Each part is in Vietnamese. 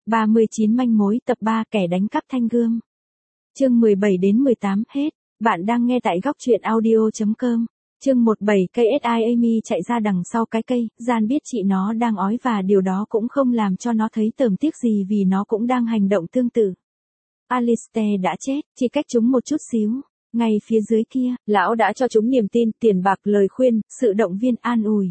39 manh mối tập 3 kẻ đánh cắp thanh gươm. Chương 17 đến 18 hết. Bạn đang nghe tại góc truyện audio.com. Chương 17 KSI Amy chạy ra đằng sau cái cây, Gian biết chị nó đang ói và điều đó cũng không làm cho nó thấy tởm tiếc gì vì nó cũng đang hành động tương tự. Alistair đã chết, chỉ cách chúng một chút xíu. Ngay phía dưới kia, lão đã cho chúng niềm tin, tiền bạc, lời khuyên, sự động viên an ủi.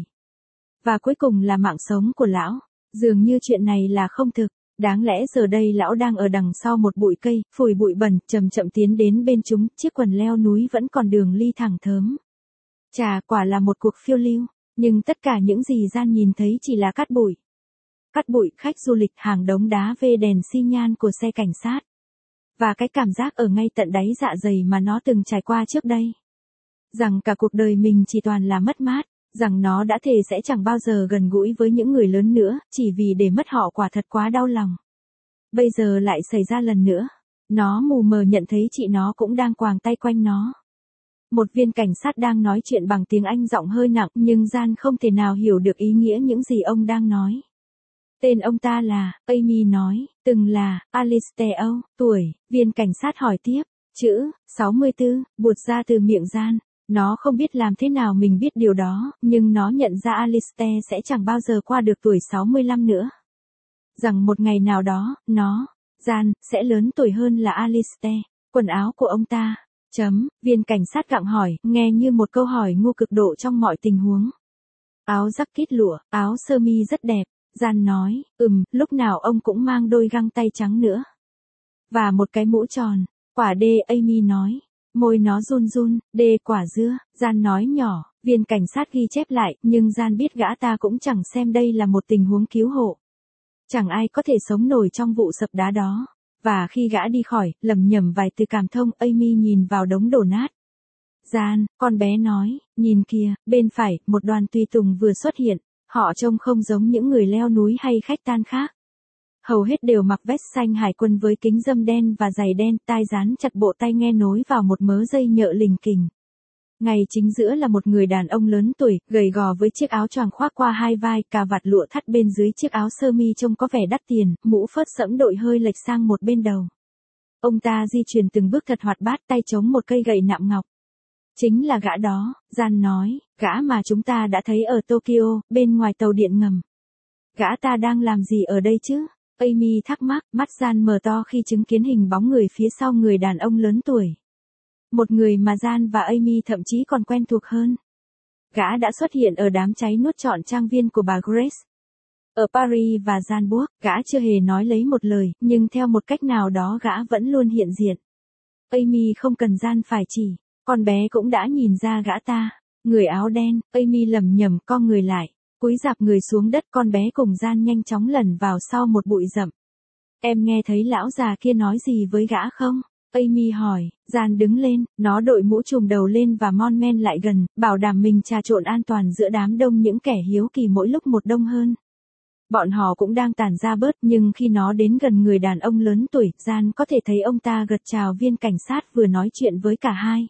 Và cuối cùng là mạng sống của lão. Dường như chuyện này là không thực. Đáng lẽ giờ đây lão đang ở đằng sau một bụi cây, phủi bụi bẩn, chậm chậm tiến đến bên chúng, chiếc quần leo núi vẫn còn đường ly thẳng thớm. Chà, quả là một cuộc phiêu lưu, nhưng tất cả những gì Gian nhìn thấy chỉ là cát bụi. Cát bụi, khách du lịch, hàng đống đá vê, đèn xi nhan của xe cảnh sát. Và cái cảm giác ở ngay tận đáy dạ dày mà nó từng trải qua trước đây. Rằng cả cuộc đời mình chỉ toàn là mất mát, rằng nó đã thề sẽ chẳng bao giờ gần gũi với những người lớn nữa, chỉ vì để mất họ quả thật quá đau lòng. Bây giờ lại xảy ra lần nữa. Nó mù mờ nhận thấy chị nó cũng đang quàng tay quanh nó. Một viên cảnh sát đang nói chuyện bằng tiếng Anh giọng hơi nặng, nhưng Gian không thể nào hiểu được ý nghĩa những gì ông đang nói. Tên ông ta là, Amy nói, từng là, Alistair, tuổi, viên cảnh sát hỏi tiếp, chữ, 64, buột ra từ miệng Gian. Nó không biết làm thế nào mình biết điều đó, nhưng nó nhận ra Alistair sẽ chẳng bao giờ qua được tuổi 65 nữa. Rằng một ngày nào đó, Gian, sẽ lớn tuổi hơn là Alistair. Quần áo của ông ta. Viên cảnh sát gặng hỏi, nghe như một câu hỏi ngu cực độ trong mọi tình huống. Áo jacket lụa, áo sơ mi rất đẹp. Gian nói, lúc nào ông cũng mang đôi găng tay trắng nữa. Và một cái mũ tròn. Quả đê, Amy nói. Môi nó run run, đê quả dưa, Gian nói nhỏ, viên cảnh sát ghi chép lại, nhưng Gian biết gã ta cũng chẳng xem đây là một tình huống cứu hộ. Chẳng ai có thể sống nổi trong vụ sập đá đó. Và khi gã đi khỏi, lẩm nhẩm vài từ cảm thông, Amy nhìn vào đống đổ nát. Gian, con bé nói, nhìn kìa, bên phải, một đoàn tùy tùng vừa xuất hiện, họ trông không giống những người leo núi hay khách tan khác. Hầu hết đều mặc vest xanh hải quân với kính râm đen và giày đen, tai dán chặt bộ tai nghe nối vào một mớ dây nhợ lình kình. Ngay chính giữa là một người đàn ông lớn tuổi, gầy gò với chiếc áo choàng khoác qua hai vai, cà vạt lụa thắt bên dưới chiếc áo sơ mi trông có vẻ đắt tiền, mũ phớt sẫm đội hơi lệch sang một bên đầu. Ông ta di chuyển từng bước thật hoạt bát, tay chống một cây gậy nạm ngọc. Chính là gã đó, Gian nói, gã mà chúng ta đã thấy ở Tokyo, bên ngoài tàu điện ngầm. Gã ta đang làm gì ở đây chứ? Amy thắc mắc, mắt Gian mở to khi chứng kiến hình bóng người phía sau người đàn ông lớn tuổi. Một người mà Gian và Amy thậm chí còn quen thuộc hơn. Gã đã xuất hiện ở đám cháy nuốt trọn trang viên của bà Grace. Ở Paris và Gianburg, gã chưa hề nói lấy một lời, nhưng theo một cách nào đó gã vẫn luôn hiện diện. Amy không cần Gian phải chỉ, con bé cũng đã nhìn ra gã ta. Người áo đen, Amy lẩm nhẩm co người lại. Cúi rạp người xuống đất, con bé cùng Gian nhanh chóng lẩn vào sau một bụi rậm. Em nghe thấy lão già kia nói gì với gã không? Amy hỏi. Gian đứng lên, nó đội mũ trùm đầu lên và mon men lại gần, bảo đảm mình trà trộn an toàn giữa đám đông những kẻ hiếu kỳ mỗi lúc một đông hơn. Bọn họ cũng đang tản ra bớt, nhưng khi nó đến gần người đàn ông lớn tuổi, Gian có thể thấy ông ta gật chào viên cảnh sát vừa nói chuyện với cả hai.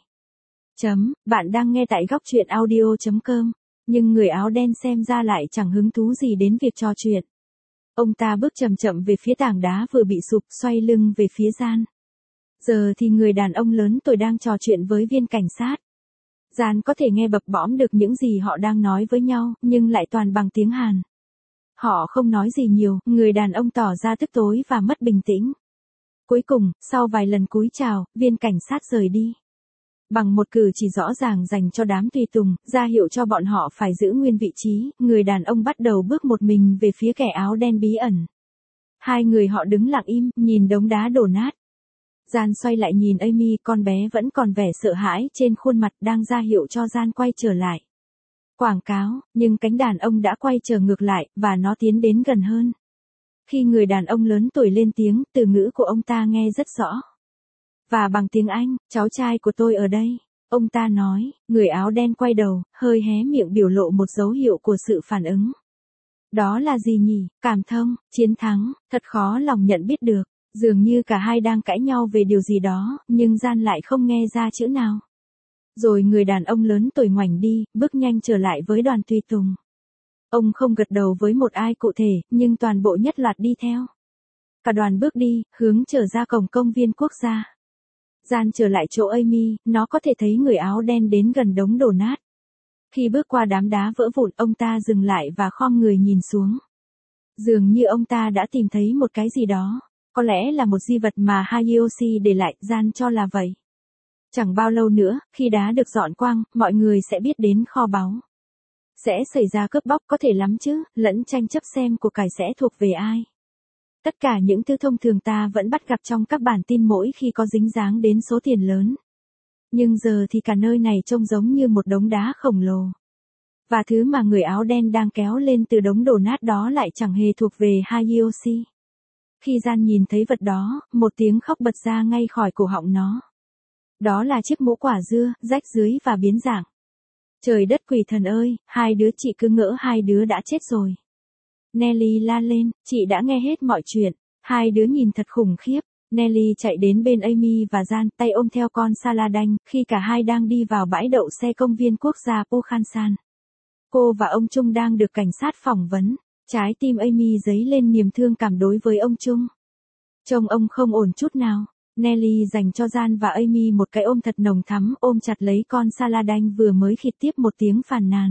Bạn đang nghe tại góc truyện audio.com. Nhưng người áo đen xem ra lại chẳng hứng thú gì đến việc trò chuyện. Ông ta bước chậm chậm về phía tảng đá vừa bị sụp, xoay lưng về phía Gian. Giờ thì người đàn ông lớn tuổi đang trò chuyện với viên cảnh sát. Gian có thể nghe bập bõm được những gì họ đang nói với nhau, nhưng lại toàn bằng tiếng Hàn. Họ không nói gì nhiều, người đàn ông tỏ ra tức tối và mất bình tĩnh. Cuối cùng, sau vài lần cúi chào, viên cảnh sát rời đi. Bằng một cử chỉ rõ ràng dành cho đám tùy tùng, ra hiệu cho bọn họ phải giữ nguyên vị trí, người đàn ông bắt đầu bước một mình về phía kẻ áo đen bí ẩn. Hai người họ đứng lặng im, nhìn đống đá đổ nát. Gian xoay lại nhìn Amy, con bé vẫn còn vẻ sợ hãi trên khuôn mặt, đang ra hiệu cho Gian quay trở lại. Quảng cáo, nhưng cánh đàn ông đã quay trở ngược lại, và nó tiến đến gần hơn. Khi người đàn ông lớn tuổi lên tiếng, từ ngữ của ông ta nghe rất rõ. Và bằng tiếng Anh, cháu trai của tôi ở đây. Ông ta nói, người áo đen quay đầu, hơi hé miệng biểu lộ một dấu hiệu của sự phản ứng. Đó là gì nhỉ? Cảm thông, chiến thắng, thật khó lòng nhận biết được. Dường như cả hai đang cãi nhau về điều gì đó, nhưng Gian lại không nghe ra chữ nào. Rồi người đàn ông lớn tuổi ngoảnh đi, bước nhanh trở lại với đoàn tùy tùng. Ông không gật đầu với một ai cụ thể, nhưng toàn bộ nhất loạt đi theo. Cả đoàn bước đi, hướng trở ra cổng công viên quốc gia. Gian trở lại chỗ Amy, nó có thể thấy người áo đen đến gần đống đổ nát. Khi bước qua đám đá vỡ vụn, ông ta dừng lại và khom người nhìn xuống. Dường như ông ta đã tìm thấy một cái gì đó. Có lẽ là một di vật mà Hayashi để lại, Gian cho là vậy. Chẳng bao lâu nữa, khi đá được dọn quang, mọi người sẽ biết đến kho báu. Sẽ xảy ra cướp bóc có thể lắm chứ, lẫn tranh chấp xem của cải sẽ thuộc về ai. Tất cả những thứ thông thường ta vẫn bắt gặp trong các bản tin mỗi khi có dính dáng đến số tiền lớn. Nhưng giờ thì cả nơi này trông giống như một đống đá khổng lồ. Và thứ mà người áo đen đang kéo lên từ đống đổ nát đó lại chẳng hề thuộc về Hayashi. Khi Gian nhìn thấy vật đó, một tiếng khóc bật ra ngay khỏi cổ họng nó. Đó là chiếc mũ quả dưa, rách dưới và biến dạng. Trời đất quỷ thần ơi, hai đứa chị cứ ngỡ hai đứa đã chết rồi. Nelly la lên, chị đã nghe hết mọi chuyện. Hai đứa nhìn thật khủng khiếp. Nelly chạy đến bên Amy và Gian, tay ôm theo con Saladin, khi cả hai đang đi vào bãi đậu xe công viên quốc gia Pokhansan. Cô và ông Trung đang được cảnh sát phỏng vấn. Trái tim Amy dấy lên niềm thương cảm đối với ông Trung. Trông ông không ổn chút nào. Nelly dành cho Gian và Amy một cái ôm thật nồng thắm, ôm chặt lấy con Saladin vừa mới khịt tiếp một tiếng phàn nàn.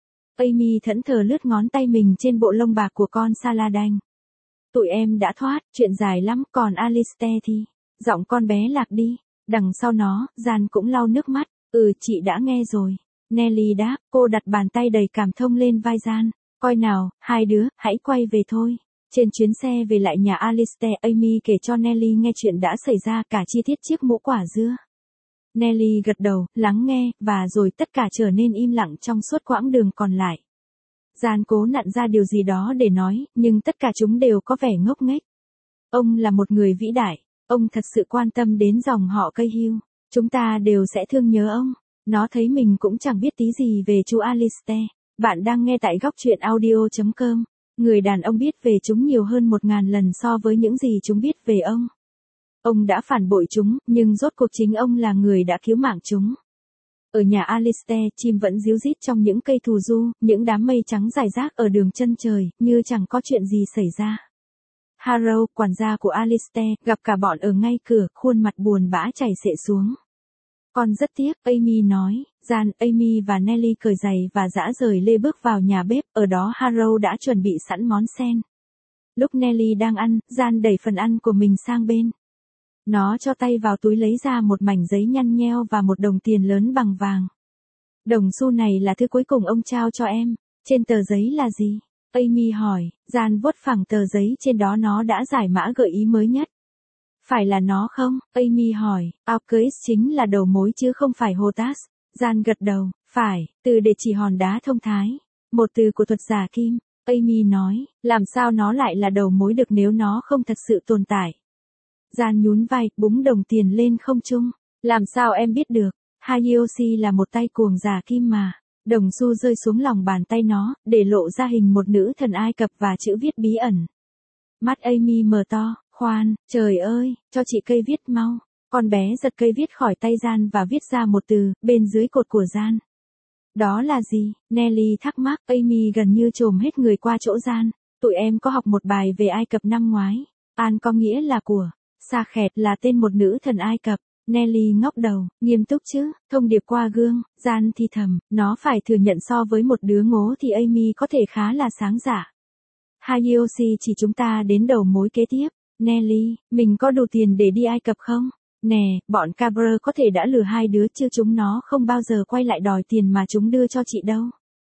Amy thẫn thờ lướt ngón tay mình trên bộ lông bạc của con Saladin. Tụi em đã thoát, chuyện dài lắm, còn Alistair thì... Giọng con bé lạc đi. Đằng sau nó, Gian cũng lau nước mắt. Chị đã nghe rồi. Nelly đáp, cô đặt bàn tay đầy cảm thông lên vai Gian. Coi nào, hai đứa, hãy quay về thôi. Trên chuyến xe về lại nhà Alistair, Amy kể cho Nelly nghe chuyện đã xảy ra, cả chi tiết chiếc mũ quả dưa. Nelly gật đầu, lắng nghe, và rồi tất cả trở nên im lặng trong suốt quãng đường còn lại. Gian cố nặn ra điều gì đó để nói, nhưng tất cả chúng đều có vẻ ngốc nghếch. Ông là một người vĩ đại, ông thật sự quan tâm đến dòng họ Cahill. Chúng ta đều sẽ thương nhớ ông. Nó thấy mình cũng chẳng biết tí gì về chú Alistair. Bạn đang nghe tại góc truyện audio.com. Người đàn ông biết về chúng nhiều hơn 1000 lần so với những gì chúng biết về ông. Ông đã phản bội chúng, nhưng rốt cuộc chính ông là người đã cứu mạng chúng. Ở nhà Alistair, chim vẫn ríu rít trong những cây thù du, những đám mây trắng rải rác ở đường chân trời, như chẳng có chuyện gì xảy ra. Harrow, quản gia của Alistair, gặp cả bọn ở ngay cửa, khuôn mặt buồn bã chảy xệ xuống. Con rất tiếc, Amy nói. Gian, Amy và Nelly cởi giày và dã rời lê bước vào nhà bếp, ở đó Harrow đã chuẩn bị sẵn món sen. Lúc Nelly đang ăn, Gian đẩy phần ăn của mình sang bên. Nó cho tay vào túi lấy ra một mảnh giấy nhăn nheo và một đồng tiền lớn bằng vàng. Đồng xu này là thứ cuối cùng ông trao cho em. Trên tờ giấy là gì? Amy hỏi. Gian vuốt phẳng tờ giấy, trên đó nó đã giải mã gợi ý mới nhất. Phải là nó không? Amy hỏi. Arceus chính là đầu mối chứ không phải Hotas. Gian gật đầu. Phải, từ để chỉ hòn đá thông thái. Một từ của thuật giả kim. Amy nói. Làm sao nó lại là đầu mối được nếu nó không thật sự tồn tại? Gian nhún vai, búng đồng tiền lên không trung. Làm sao em biết được? Hayashi là một tay cuồng giả kim mà. Đồng xu rơi xuống lòng bàn tay nó, để lộ ra hình một nữ thần Ai Cập và chữ viết bí ẩn. Mắt Amy mở to. Khoan, trời ơi, cho chị cây viết mau. Con bé giật cây viết khỏi tay Gian và viết ra một từ, bên dưới cột của Gian. Đó là gì? Nelly thắc mắc. Amy gần như trồm hết người qua chỗ Gian. Tụi em có học một bài về Ai Cập năm ngoái. An có nghĩa là của. Sa Khẹt là tên một nữ thần Ai Cập. Nelly ngóc đầu, nghiêm túc chứ, thông điệp qua gương. Gian thì thầm, nó phải thừa nhận so với một đứa ngố thì Amy có thể khá là sáng dạ. Hayashi chỉ chúng ta đến đầu mối kế tiếp. Nelly, mình có đủ tiền để đi Ai Cập không? Nè, bọn Cabrer có thể đã lừa hai đứa chứ chúng nó không bao giờ quay lại đòi tiền mà chúng đưa cho chị đâu.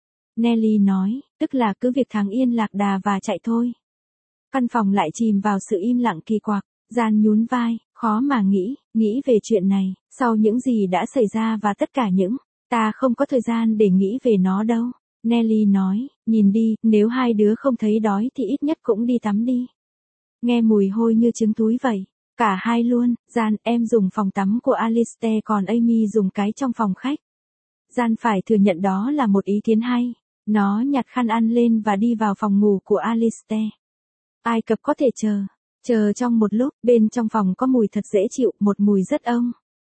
Nelly nói, tức là cứ việc thằng yên lạc đà và chạy thôi. Căn phòng lại chìm vào sự im lặng kỳ quặc. Gian nhún vai, khó mà nghĩ về chuyện này, sau những gì đã xảy ra và tất cả những, ta không có thời gian để nghĩ về nó đâu. Nelly nói, nhìn đi, nếu hai đứa không thấy đói thì ít nhất cũng đi tắm đi. Nghe mùi hôi như trứng túi vậy. Cả hai luôn. Gian, em dùng phòng tắm của Alistair còn Amy dùng cái trong phòng khách. Gian phải thừa nhận đó là một ý kiến hay. Nó nhặt khăn ăn lên và đi vào phòng ngủ của Alistair. Ai Cập có thể chờ. Chờ trong một lúc, bên trong phòng có mùi thật dễ chịu, một mùi rất ông.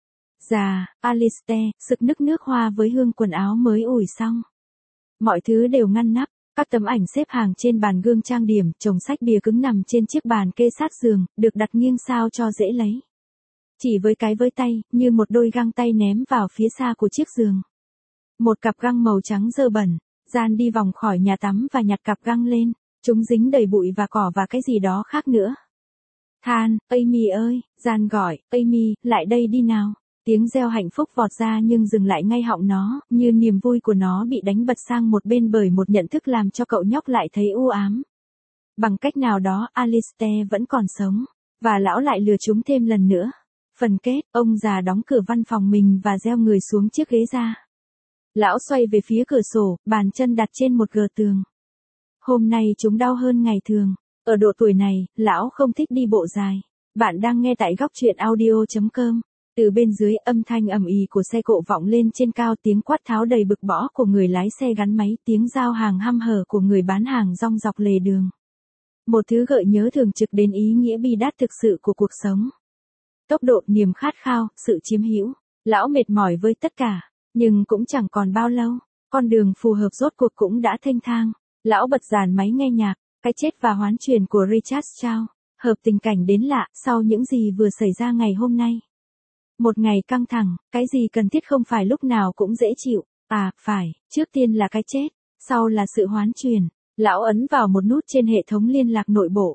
Già, Alistair, sực nức nước hoa với hương quần áo mới ủi xong. Mọi thứ đều ngăn nắp, Các tấm ảnh xếp hàng trên bàn gương trang điểm, chồng sách bìa cứng nằm trên chiếc bàn kê sát giường, được đặt nghiêng sao cho dễ lấy. Chỉ với cái với tay, như một đôi găng tay ném vào phía xa của chiếc giường. Một cặp găng màu trắng dơ bẩn, Gian đi vòng khỏi nhà tắm và nhặt cặp găng lên, chúng dính đầy bụi và cỏ và cái gì đó khác nữa. Than, Amy ơi, Gian gọi, Amy, lại đây đi nào. Tiếng reo hạnh phúc vọt ra nhưng dừng lại ngay họng nó, như niềm vui của nó bị đánh bật sang một bên bởi một nhận thức làm cho cậu nhóc lại thấy u ám. Bằng cách nào đó Alistair vẫn còn sống, và lão lại lừa chúng thêm lần nữa. Phần kết, ông già đóng cửa văn phòng mình và gieo người xuống chiếc ghế ra. Lão xoay về phía cửa sổ, bàn chân đặt trên một gờ tường. Hôm nay chúng đau hơn ngày thường. Ở độ tuổi này, lão không thích đi bộ dài. Bạn đang nghe tại góc truyện audio.com. Từ bên dưới, âm thanh ầm ĩ của xe cộ vọng lên trên cao, tiếng quát tháo đầy bực bõ của người lái xe gắn máy, tiếng giao hàng hăm hở của người bán hàng rong dọc lề đường. Một thứ gợi nhớ thường trực đến ý nghĩa bi đát thực sự của cuộc sống. Tốc độ, niềm khát khao, sự chiếm hữu. Lão mệt mỏi với tất cả, nhưng cũng chẳng còn bao lâu. Con đường phù hợp rốt cuộc cũng đã thênh thang. Lão bật dàn máy nghe nhạc, cái chết và hoán truyền của Richard Strauss, hợp tình cảnh đến lạ sau những gì vừa xảy ra ngày hôm nay. Một ngày căng thẳng, cái gì cần thiết không phải lúc nào cũng dễ chịu. À, phải, trước tiên là cái chết, sau là sự hoán truyền. Lão ấn vào một nút trên hệ thống liên lạc nội bộ.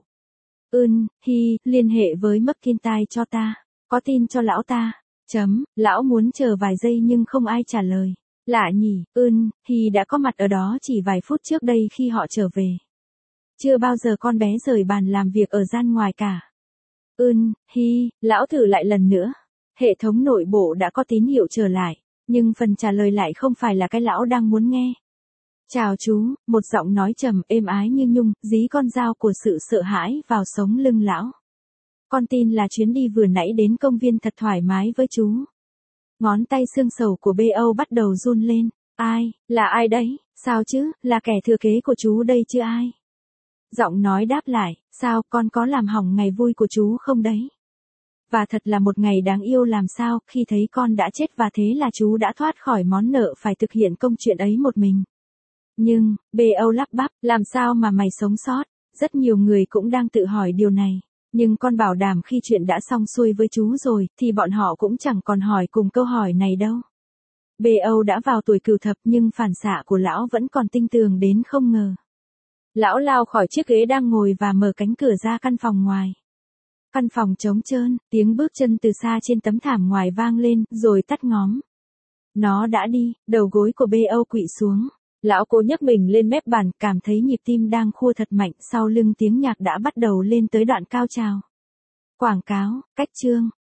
Liên hệ với McIntyre cho ta. Có tin cho lão ta. Lão muốn chờ vài giây nhưng không ai trả lời. Lạ nhỉ, đã có mặt ở đó chỉ vài phút trước đây khi họ trở về. Chưa bao giờ con bé rời bàn làm việc ở gian ngoài cả. Lão thử lại lần nữa. Hệ thống nội bộ đã có tín hiệu trở lại, nhưng phần trả lời lại không phải là cái lão đang muốn nghe. Chào chú, một giọng nói trầm êm ái như nhung, dí con dao của sự sợ hãi vào sống lưng lão. Con tin là chuyến đi vừa nãy đến công viên thật thoải mái với chú. Ngón tay xương sầu của BO bắt đầu run lên. Ai, là ai đấy, sao chứ, là kẻ thừa kế của chú đây chứ ai? Giọng nói đáp lại, sao, con có làm hỏng ngày vui của chú không đấy? Và thật là một ngày đáng yêu làm sao, khi thấy con đã chết và thế là chú đã thoát khỏi món nợ phải thực hiện công chuyện ấy một mình. Nhưng, BO lắp bắp, làm sao mà mày sống sót? Rất nhiều người cũng đang tự hỏi điều này. Nhưng con bảo đảm khi chuyện đã xong xuôi với chú rồi, thì bọn họ cũng chẳng còn hỏi cùng câu hỏi này đâu. BO đã vào tuổi cửu thập nhưng phản xạ của lão vẫn còn tinh tường đến không ngờ. Lão lao khỏi chiếc ghế đang ngồi và mở cánh cửa ra căn phòng ngoài. Căn phòng trống trơn, tiếng bước chân từ xa trên tấm thảm ngoài vang lên, rồi tắt ngóm. Nó đã đi, đầu gối của BO quỵ xuống. Lão cố nhấc mình lên mép bàn, cảm thấy nhịp tim đang khua thật mạnh, sau lưng tiếng nhạc đã bắt đầu lên tới đoạn cao trào. Quảng cáo, cách chương,